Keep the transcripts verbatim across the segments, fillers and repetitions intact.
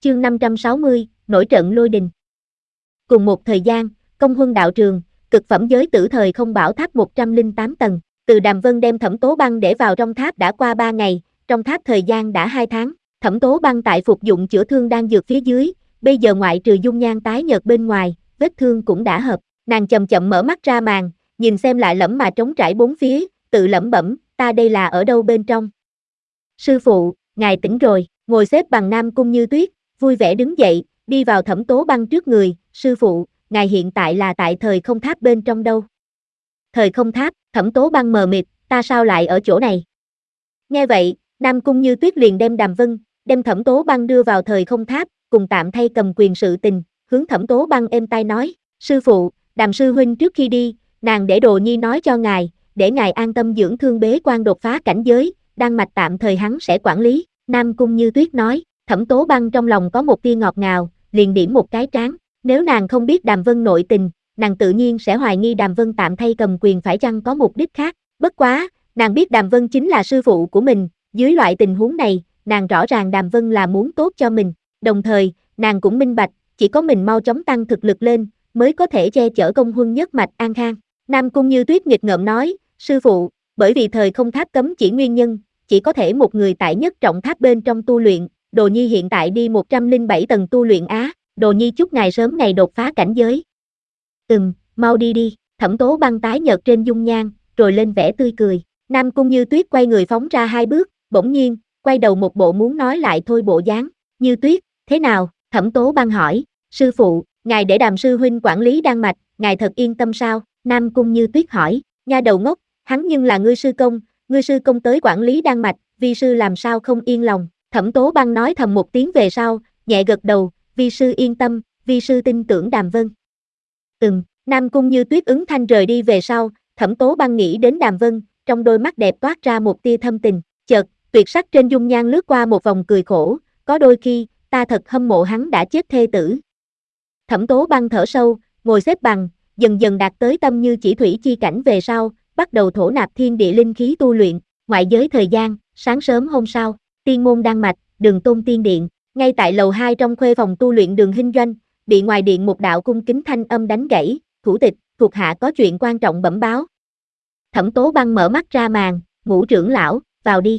Chương năm trăm sáu mươi, nổi trận lôi đình. Cùng một thời gian, Công Huân đạo trường, cực phẩm giới tử thời không bảo tháp một trăm lẻ tám tầng, từ Đàm Vân đem Thẩm Tố Băng để vào trong tháp đã qua ba ngày, trong tháp thời gian đã hai tháng, Thẩm Tố Băng tại phục dụng chữa thương đang dược phía dưới, bây giờ ngoại trừ dung nhan tái nhợt bên ngoài, vết thương cũng đã hợp, nàng chậm chậm mở mắt ra màn, nhìn xem lại lẫm mà trống trải bốn phía, tự lẩm bẩm, ta đây là ở đâu bên trong? Sư phụ, ngài tỉnh rồi, ngồi xếp bằng Nam Cung Như Tuyết, vui vẻ đứng dậy, đi vào Thẩm Tố Băng trước người, sư phụ, ngài hiện tại là tại thời không tháp bên trong đâu? Thời không tháp, Thẩm Tố Băng mờ mịt, ta sao lại ở chỗ này? Nghe vậy, Nam Cung Như Tuyết liền đem Đàm Vân, đem Thẩm Tố Băng đưa vào thời không tháp, cùng tạm thay cầm quyền sự tình, hướng Thẩm Tố Băng êm tai nói, sư phụ, Đàm sư huynh trước khi đi, nàng để Đồ Nhi nói cho ngài, để ngài an tâm dưỡng thương bế quan đột phá cảnh giới, đan mạch tạm thời hắn sẽ quản lý, Nam Cung Như Tuyết nói, Thẩm Tố Băng trong lòng có một tia ngọt ngào, liền điểm một cái trán, nếu nàng không biết Đàm Vân nội tình, nàng tự nhiên sẽ hoài nghi Đàm Vân tạm thay cầm quyền phải chăng có mục đích khác, bất quá, nàng biết Đàm Vân chính là sư phụ của mình, dưới loại tình huống này, nàng rõ ràng Đàm Vân là muốn tốt cho mình, đồng thời, nàng cũng minh bạch, chỉ có mình mau chóng tăng thực lực lên, mới có thể che chở Công Huân nhất mạch an khang. Nam Cung Như Tuyết nghịch ngợm nói, sư phụ, bởi vì thời không tháp cấm chỉ nguyên nhân, chỉ có thể một người tại nhất trọng tháp bên trong tu luyện, Đồ Nhi hiện tại đi một trăm lẻ bảy tầng tu luyện á, Đồ Nhi chúc ngài sớm ngày đột phá cảnh giới. Ừm, mau đi đi, Thẩm Tố Băng tái nhợt trên dung nhan, rồi lên vẻ tươi cười. Nam Cung Như Tuyết quay người phóng ra hai bước, bỗng nhiên, quay đầu một bộ muốn nói lại thôi bộ dáng. Như Tuyết, thế nào? Thẩm Tố Băng hỏi, sư phụ, ngài để Đàm sư huynh quản lý đan mạch, ngài thật yên tâm sao? Nam Cung Như Tuyết hỏi, nha đầu ngốc, hắn nhưng là ngươi sư công, ngươi sư công tới quản lý đan mạch, vi sư làm sao không yên lòng? Thẩm Tố Băng nói thầm một tiếng về sau, nhẹ gật đầu, vi sư yên tâm, vi sư tin tưởng Đàm Vân. Ừm, Nam Cung Như Tuyết ứng thanh rời đi về sau, Thẩm Tố Băng nghĩ đến Đàm Vân, trong đôi mắt đẹp toát ra một tia thâm tình, chợt, tuyệt sắc trên dung nhan lướt qua một vòng cười khổ, có đôi khi, ta thật hâm mộ hắn đã chết thê tử. Thẩm Tố Băng thở sâu, ngồi xếp bằng, dần dần đạt tới tâm như chỉ thủy chi cảnh về sau, bắt đầu thổ nạp thiên địa linh khí tu luyện, ngoại giới thời gian, sáng sớm hôm sau, Tiên môn đan mạch, Đường Tôn Tiên điện, ngay tại lầu hai trong khuê phòng tu luyện Đường Hinh Doanh, bị ngoài điện một đạo cung kính thanh âm đánh gãy, thủ tịch, thuộc hạ có chuyện quan trọng bẩm báo. Thẩm Tố Băng mở mắt ra màn, Ngũ trưởng lão, vào đi.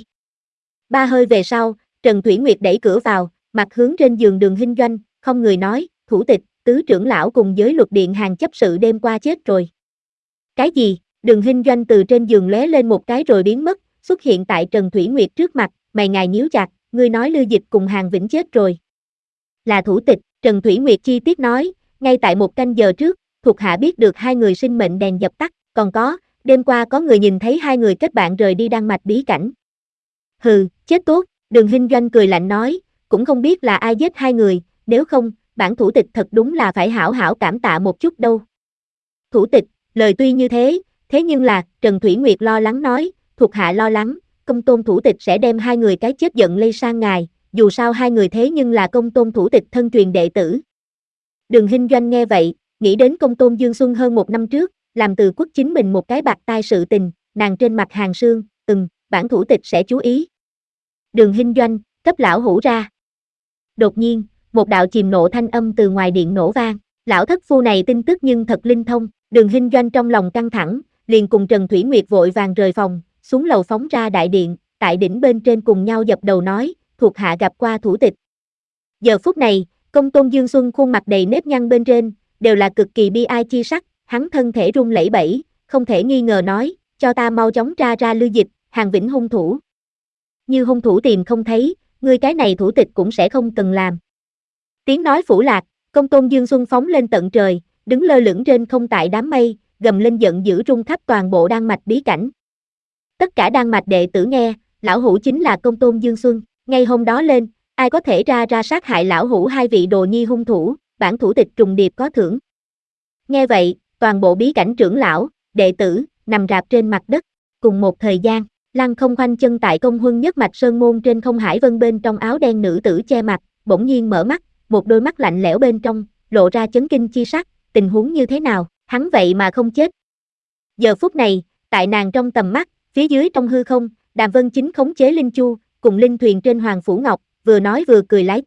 Ba hơi về sau, Trần Thủy Nguyệt đẩy cửa vào, mặt hướng trên giường Đường Hinh Doanh, không người nói, thủ tịch, tứ trưởng lão cùng với luật điện hàng chấp sự đêm qua chết rồi. Cái gì? Đường Hinh Doanh từ trên giường lóe lên một cái rồi biến mất, xuất hiện tại Trần Thủy Nguyệt trước mặt, mày ngài nhíu chặt, ngươi nói Lưu Dịch cùng Hàng Vĩnh chết rồi. Là thủ tịch, Trần Thủy Nguyệt chi tiết nói, ngay tại một canh giờ trước, thuộc hạ biết được hai người sinh mệnh đèn dập tắt, còn có, đêm qua có người nhìn thấy hai người kết bạn rời đi đan mạch bí cảnh. Hừ, chết tốt, Đường Hinh Doanh cười lạnh nói, cũng không biết là ai giết hai người, nếu không, bản thủ tịch thật đúng là phải hảo hảo cảm tạ một chút đâu. Thủ tịch, lời tuy như thế, thế nhưng là, Trần Thủy Nguyệt lo lắng nói, thuộc hạ lo lắng, Công Tôn thủ tịch sẽ đem hai người cái chết giận lây sang ngài, dù sao hai người thế nhưng là Công Tôn thủ tịch thân truyền đệ tử. Đường Hinh Doanh nghe vậy, nghĩ đến Công Tôn Dương Xuân hơn một năm trước, làm từ quốc chính mình một cái bạc tai sự tình, nàng trên mặt hàng sương, ừm, bản thủ tịch sẽ chú ý. Đường Hinh Doanh, cấp lão hủ ra. Đột nhiên, một đạo chìm nộ thanh âm từ ngoài điện nổ vang, lão thất phu này tin tức nhưng thật linh thông, Đường Hinh Doanh trong lòng căng thẳng, liền cùng Trần Thủy Nguyệt vội vàng rời phòng, xuống lầu phóng ra đại điện, tại đỉnh bên trên cùng nhau dập đầu nói, thuộc hạ gặp qua thủ tịch. Giờ phút này, Công Tôn Dương Xuân khuôn mặt đầy nếp nhăn bên trên, đều là cực kỳ bi ai chi sắc, hắn thân thể run lẩy bẩy, không thể nghi ngờ nói, cho ta mau chóng tra ra Lưu Dịch, Hàng Vĩnh hung thủ. Như hung thủ tìm không thấy, ngươi cái này thủ tịch cũng sẽ không cần làm. Tiếng nói phủ lạc, Công Tôn Dương Xuân phóng lên tận trời, đứng lơ lửng trên không tại đám mây, gầm lên giận dữ rung khắp toàn bộ đan mạch bí cảnh. Tất cả đan mạch đệ tử nghe, lão hủ chính là Công Tôn Dương Xuân, ngay hôm đó lên, ai có thể ra ra sát hại lão hủ hai vị đồ nhi hung thủ, bản thủ tịch trùng điệp có thưởng. Nghe vậy, toàn bộ bí cảnh trưởng lão, đệ tử, nằm rạp trên mặt đất, cùng một thời gian, Lăng Không khoanh chân tại Công Huân nhất mạch sơn môn trên không hải vân bên trong áo đen nữ tử che mặt, bỗng nhiên mở mắt, một đôi mắt lạnh lẽo bên trong, lộ ra chấn kinh chi sắc, tình huống như thế nào, hắn vậy mà không chết. Giờ phút này, tại nàng trong tầm mắt, phía dưới trong hư không, Đàm Vân chính khống chế linh chu, cùng linh thuyền trên Hoàng Phủ Ngọc, vừa nói vừa cười lái tới,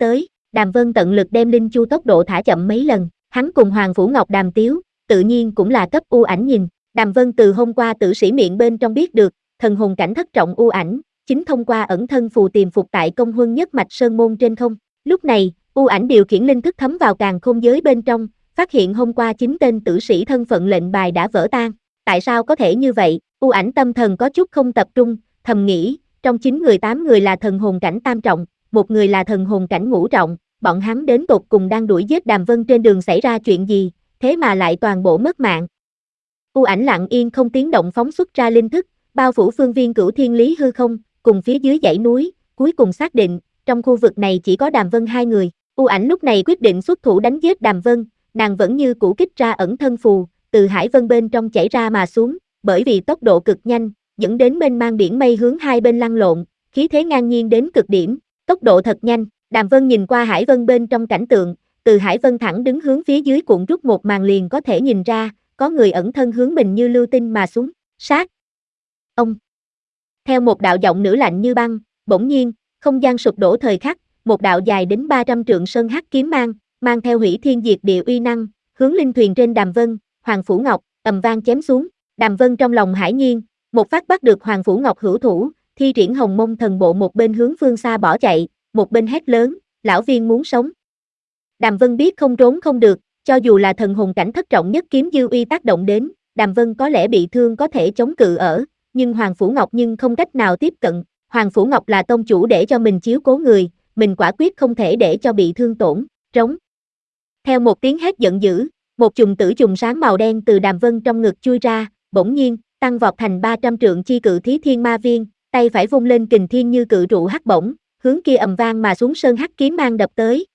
Đàm Vân tận lực đem linh chu tốc độ thả chậm mấy lần, hắn cùng Hoàng Phủ Ngọc đàm tiếu, tự nhiên cũng là cấp u ảnh nhìn. Đàm Vân từ hôm qua tử sĩ miệng bên trong biết được, thần hồn cảnh thất trọng u ảnh, chính thông qua ẩn thân phù tiềm phục tại công huân nhất mạch sơn môn trên không. Lúc này, u ảnh điều khiển linh thức thấm vào càn khôn giới bên trong, phát hiện hôm qua chín tên tử sĩ thân phận lệnh bài đã vỡ tan. Tại sao có thể như vậy? U ảnh tâm thần có chút không tập trung, thầm nghĩ, trong chín người tám người là thần hồn cảnh tam trọng, một người là thần hồn cảnh ngũ trọng, bọn hắn đến tột cùng đang đuổi giết Đàm Vân trên đường xảy ra chuyện gì, thế mà lại toàn bộ mất mạng. U ảnh lặng yên không tiếng động phóng xuất ra linh thức, bao phủ phương viên cửu thiên lý hư không, cùng phía dưới dãy núi, cuối cùng xác định, trong khu vực này chỉ có Đàm Vân hai người. U ảnh lúc này quyết định xuất thủ đánh giết Đàm Vân, nàng vẫn như cũ kích ra ẩn thân phù, từ hải vân bên trong chảy ra mà xuống, bởi vì tốc độ cực nhanh, dẫn đến mênh mang biển mây hướng hai bên lăn lộn, khí thế ngang nhiên đến cực điểm, tốc độ thật nhanh. Đàm Vân nhìn qua hải vân bên trong cảnh tượng, từ hải vân thẳng đứng hướng phía dưới cuộn rút một màn liền có thể nhìn ra, có người ẩn thân hướng mình như lưu tinh mà xuống, sát. Ông. Theo một đạo giọng nữ lạnh như băng, bỗng nhiên, không gian sụp đổ thời khắc, một đạo dài đến ba trăm trượng sơn hắc kiếm mang, mang theo hủy thiên diệt địa uy năng, hướng linh thuyền trên Đàm Vân, Hoàng Phủ Ngọc, ầm vang chém xuống. Đàm Vân trong lòng hải nhiên, một phát bắt được Hoàng Phủ Ngọc hữu thủ, thi triển hồng mông thần bộ một bên hướng phương xa bỏ chạy, một bên hét lớn, lão viên muốn sống. Đàm Vân biết không trốn không được, cho dù là thần hồn cảnh thất trọng nhất kiếm dư uy tác động đến, Đàm Vân có lẽ bị thương có thể chống cự ở, nhưng Hoàng Phủ Ngọc nhưng không cách nào tiếp cận. Hoàng Phủ Ngọc là tông chủ để cho mình chiếu cố người, mình quả quyết không thể để cho bị thương tổn, trống. Theo một tiếng hét giận dữ, một chùm tử chùm sáng màu đen từ Đàm Vân trong ngực chui ra, bỗng nhiên, tăng vọt thành ba trăm trượng chi cự thí thiên ma viên, tay phải vung lên kình thiên như cự trụ hắc bổng, hướng kia ầm vang mà xuống sơn hắc kiếm mang đập tới,